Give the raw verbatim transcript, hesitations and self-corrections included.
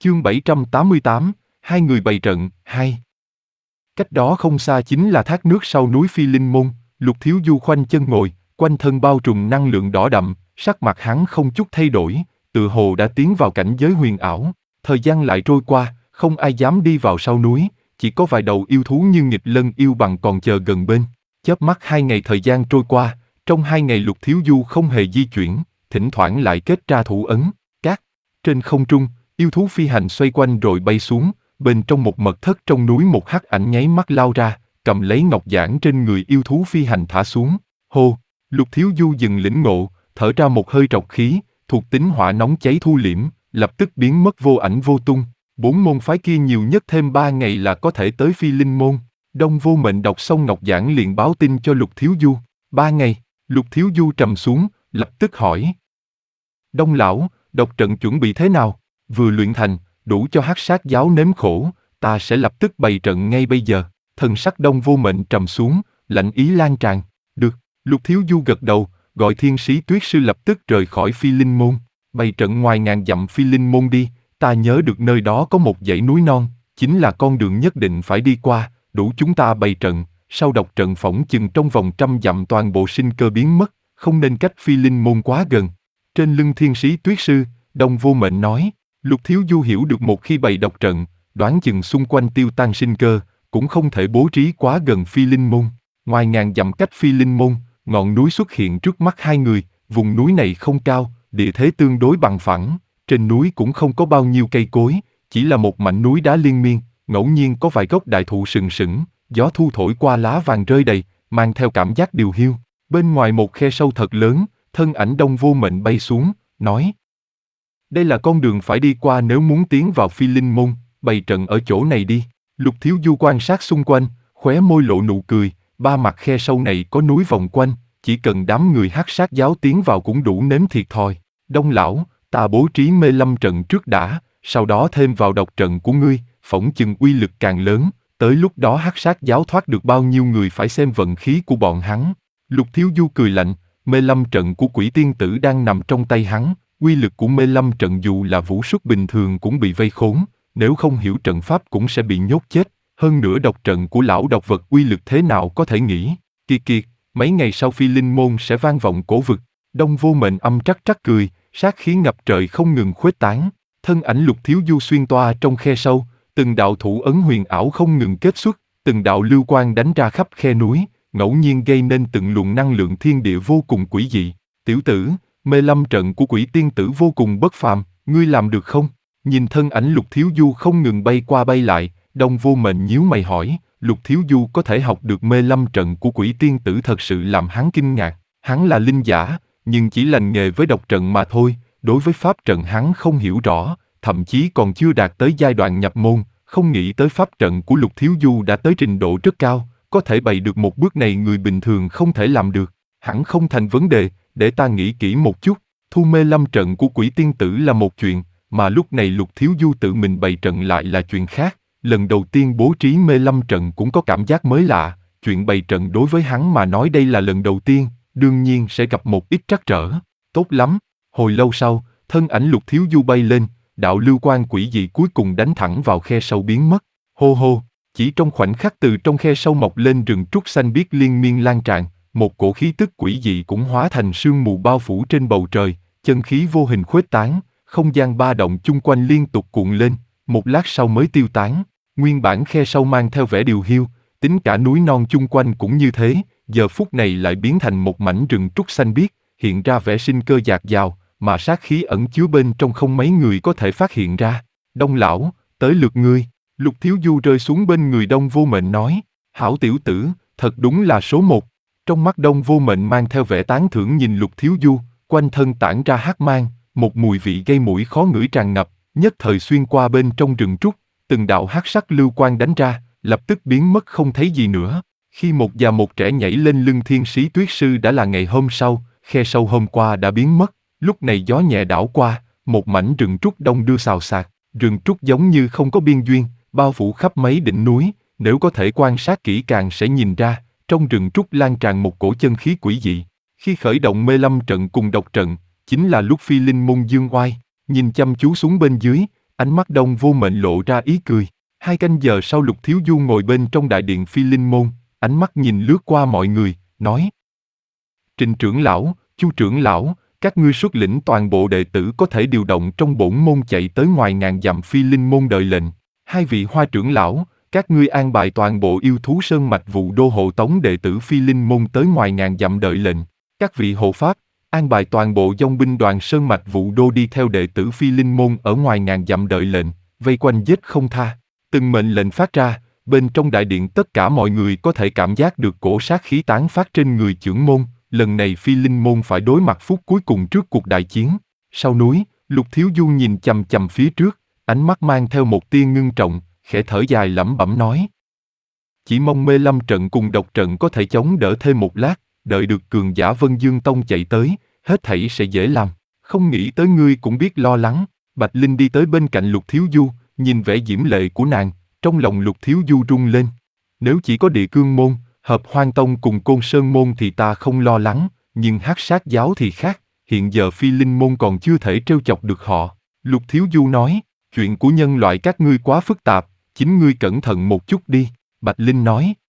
Chương bảy trăm tám mươi tám, hai người bày trận, hai. Cách đó không xa chính là thác nước sau núi Phi Linh Môn. Lục Thiếu Du khoanh chân ngồi, quanh thân bao trùm năng lượng đỏ đậm, sắc mặt hắn không chút thay đổi, tựa hồ đã tiến vào cảnh giới huyền ảo. Thời gian lại trôi qua, không ai dám đi vào sau núi, chỉ có vài đầu yêu thú như nghịch lân yêu bằng còn chờ gần bên. Chớp mắt hai ngày thời gian trôi qua, trong hai ngày Lục Thiếu Du không hề di chuyển, thỉnh thoảng lại kết ra thủ ấn. Các trên không trung, yêu thú phi hành xoay quanh rồi bay xuống, bên trong một mật thất trong núi một hắc ảnh nháy mắt lao ra, cầm lấy ngọc giản trên người yêu thú phi hành thả xuống. Hô, Lục Thiếu Du dừng lĩnh ngộ, thở ra một hơi trọc khí, thuộc tính hỏa nóng cháy thu liễm, lập tức biến mất vô ảnh vô tung. Bốn môn phái kia nhiều nhất thêm ba ngày là có thể tới Phi Linh Môn. Đông Vô Mệnh đọc xong ngọc giản liền báo tin cho Lục Thiếu Du. Ba ngày, Lục Thiếu Du trầm xuống, lập tức hỏi. Đông lão, độc trận chuẩn bị thế nào? Vừa luyện thành, đủ cho hắc sát giáo nếm khổ, ta sẽ lập tức bày trận ngay bây giờ. Thần sắc Đông Vô Mệnh trầm xuống, lạnh ý lan tràn. Được, Lục Thiếu Du gật đầu, gọi Thiên Sĩ Tuyết Sư lập tức rời khỏi Phi Linh Môn. Bày trận ngoài ngàn dặm Phi Linh Môn đi, ta nhớ được nơi đó có một dãy núi non, chính là con đường nhất định phải đi qua, đủ chúng ta bày trận. Sau độc trận phỏng chừng trong vòng trăm dặm toàn bộ sinh cơ biến mất, không nên cách Phi Linh Môn quá gần. Trên lưng Thiên Sĩ Tuyết Sư, Đông Vô Mệnh nói. Lục Thiếu Du hiểu được một khi bày độc trận, đoán chừng xung quanh tiêu tan sinh cơ, cũng không thể bố trí quá gần Phi Linh Môn. Ngoài ngàn dặm cách Phi Linh Môn, ngọn núi xuất hiện trước mắt hai người, vùng núi này không cao, địa thế tương đối bằng phẳng, trên núi cũng không có bao nhiêu cây cối, chỉ là một mảnh núi đá liên miên, ngẫu nhiên có vài gốc đại thụ sừng sững, gió thu thổi qua lá vàng rơi đầy, mang theo cảm giác điều hiu. Bên ngoài một khe sâu thật lớn, thân ảnh Đông Vô Mệnh bay xuống, nói. Đây là con đường phải đi qua nếu muốn tiến vào Phi Linh Môn, bày trận ở chỗ này đi. Lục Thiếu Du quan sát xung quanh, khóe môi lộ nụ cười, ba mặt khe sâu này có núi vòng quanh, chỉ cần đám người hắc sát giáo tiến vào cũng đủ nếm thiệt thòi. Đông lão, ta bố trí mê lâm trận trước đã, sau đó thêm vào độc trận của ngươi, phỏng chừng uy lực càng lớn, tới lúc đó hắc sát giáo thoát được bao nhiêu người phải xem vận khí của bọn hắn. Lục Thiếu Du cười lạnh, mê lâm trận của Quỷ Tiên Tử đang nằm trong tay hắn. Uy lực của mê lâm trận dù là vũ xuất bình thường cũng bị vây khốn, nếu không hiểu trận pháp cũng sẽ bị nhốt chết. Hơn nữa độc trận của lão độc vật uy lực thế nào có thể nghĩ. Kiệt kiệt, mấy ngày sau Phi Linh Môn sẽ vang vọng cổ vực. Đông Vô Mệnh âm trắc trắc cười, sát khí ngập trời không ngừng khuếch tán. Thân ảnh Lục Thiếu Du xuyên toa trong khe sâu, từng đạo thủ ấn huyền ảo không ngừng kết xuất, từng đạo lưu quang đánh ra khắp khe núi, ngẫu nhiên gây nên từng luồng năng lượng thiên địa vô cùng quỷ dị. Tiểu tử, mê lâm trận của Quỷ Tiên Tử vô cùng bất phàm, ngươi làm được không? Nhìn thân ảnh Lục Thiếu Du không ngừng bay qua bay lại, Đông Vô Mệnh nhíu mày hỏi. Lục Thiếu Du có thể học được mê lâm trận của Quỷ Tiên Tử thật sự làm hắn kinh ngạc. Hắn là linh giả, nhưng chỉ lành nghề với độc trận mà thôi, đối với pháp trận hắn không hiểu rõ, thậm chí còn chưa đạt tới giai đoạn nhập môn, không nghĩ tới pháp trận của Lục Thiếu Du đã tới trình độ rất cao, có thể bày được một bước này người bình thường không thể làm được. Hẳn không thành vấn đề, để ta nghĩ kỹ một chút. Thu mê lâm trận của Quỷ Tiên Tử là một chuyện, mà lúc này Lục Thiếu Du tự mình bày trận lại là chuyện khác. Lần đầu tiên bố trí mê lâm trận cũng có cảm giác mới lạ, chuyện bày trận đối với hắn mà nói đây là lần đầu tiên, đương nhiên sẽ gặp một ít trắc trở. Tốt lắm, hồi lâu sau, thân ảnh Lục Thiếu Du bay lên, đạo lưu quang quỷ dị cuối cùng đánh thẳng vào khe sâu biến mất. Hô hô, chỉ trong khoảnh khắc từ trong khe sâu mọc lên rừng trúc xanh biếc liên miên lan tràn, một cổ khí tức quỷ dị cũng hóa thành sương mù bao phủ trên bầu trời, chân khí vô hình khuếch tán, không gian ba động chung quanh liên tục cuộn lên, một lát sau mới tiêu tán. Nguyên bản khe sâu mang theo vẻ điều hiu, tính cả núi non chung quanh cũng như thế, giờ phút này lại biến thành một mảnh rừng trúc xanh biếc, hiện ra vẻ sinh cơ dạt dào, mà sát khí ẩn chứa bên trong không mấy người có thể phát hiện ra. Đông lão, tới lượt ngươi. Lục Thiếu Du rơi xuống bên người Đông Vô Mệnh nói, hảo tiểu tử, thật đúng là số một. Trong mắt Đông Vô Mệnh mang theo vẻ tán thưởng nhìn Lục Thiếu Du, quanh thân tản ra hắc mang, một mùi vị gây mũi khó ngửi tràn ngập, nhất thời xuyên qua bên trong rừng trúc, từng đạo hắc sắc lưu quang đánh ra, lập tức biến mất không thấy gì nữa. Khi một già một trẻ nhảy lên lưng Thiên Sĩ Tuyết Sư đã là ngày hôm sau, khe sâu hôm qua đã biến mất, lúc này gió nhẹ đảo qua, một mảnh rừng trúc đông đưa xào xạc, rừng trúc giống như không có biên duyên, bao phủ khắp mấy đỉnh núi, nếu có thể quan sát kỹ càng sẽ nhìn ra, trong rừng trúc lan tràn một cổ chân khí quỷ dị. Khi khởi động mê lâm trận cùng độc trận, chính là lúc Phi Linh Môn dương oai, nhìn chăm chú xuống bên dưới, Ánh mắt Đông Vô Mệnh lộ ra ý cười. Hai canh giờ sau Lục Thiếu Du ngồi bên trong đại điện Phi Linh Môn, ánh mắt nhìn lướt qua mọi người, nói: Trịnh trưởng lão, Chu trưởng lão, các ngươi xuất lĩnh toàn bộ đệ tử có thể điều động trong bổn môn chạy tới ngoài ngàn dặm Phi Linh Môn đợi lệnh. Hai vị Hoa trưởng lão, các ngươi an bài toàn bộ yêu thú sơn mạch Vụ Đô hộ tống đệ tử Phi Linh Môn tới ngoài ngàn dặm đợi lệnh. Các vị hộ pháp, an bài toàn bộ dòng binh đoàn sơn mạch Vụ Đô đi theo đệ tử Phi Linh Môn ở ngoài ngàn dặm đợi lệnh, vây quanh giết không tha. Từng mệnh lệnh phát ra, bên trong đại điện tất cả mọi người có thể cảm giác được cổ sát khí tán phát trên người chưởng môn. Lần này Phi Linh Môn phải đối mặt phút cuối cùng trước cuộc đại chiến. Sau núi, Lục Thiếu Du nhìn chằm chằm phía trước, ánh mắt mang theo một tia ngưng trọng, khẽ thở dài lẩm bẩm nói: Chỉ mong mê lâm trận cùng độc trận có thể chống đỡ thêm một lát, đợi được cường giả Vân Dương Tông chạy tới, hết thảy sẽ dễ làm. Không nghĩ tới ngươi cũng biết lo lắng. Bạch Linh đi tới bên cạnh Lục Thiếu Du, nhìn vẻ diễm lệ của nàng, trong lòng Lục Thiếu Du rung lên. Nếu chỉ có Địa Cương Môn, Hợp Hoang Tông cùng Côn Sơn Môn thì ta không lo lắng, nhưng Hắc Sát Giáo thì khác, hiện giờ Phi Linh Môn còn chưa thể trêu chọc được họ. Lục Thiếu Du nói: Chuyện của nhân loại các ngươi quá phức tạp, chính ngươi cẩn thận một chút đi. Bạch Linh nói: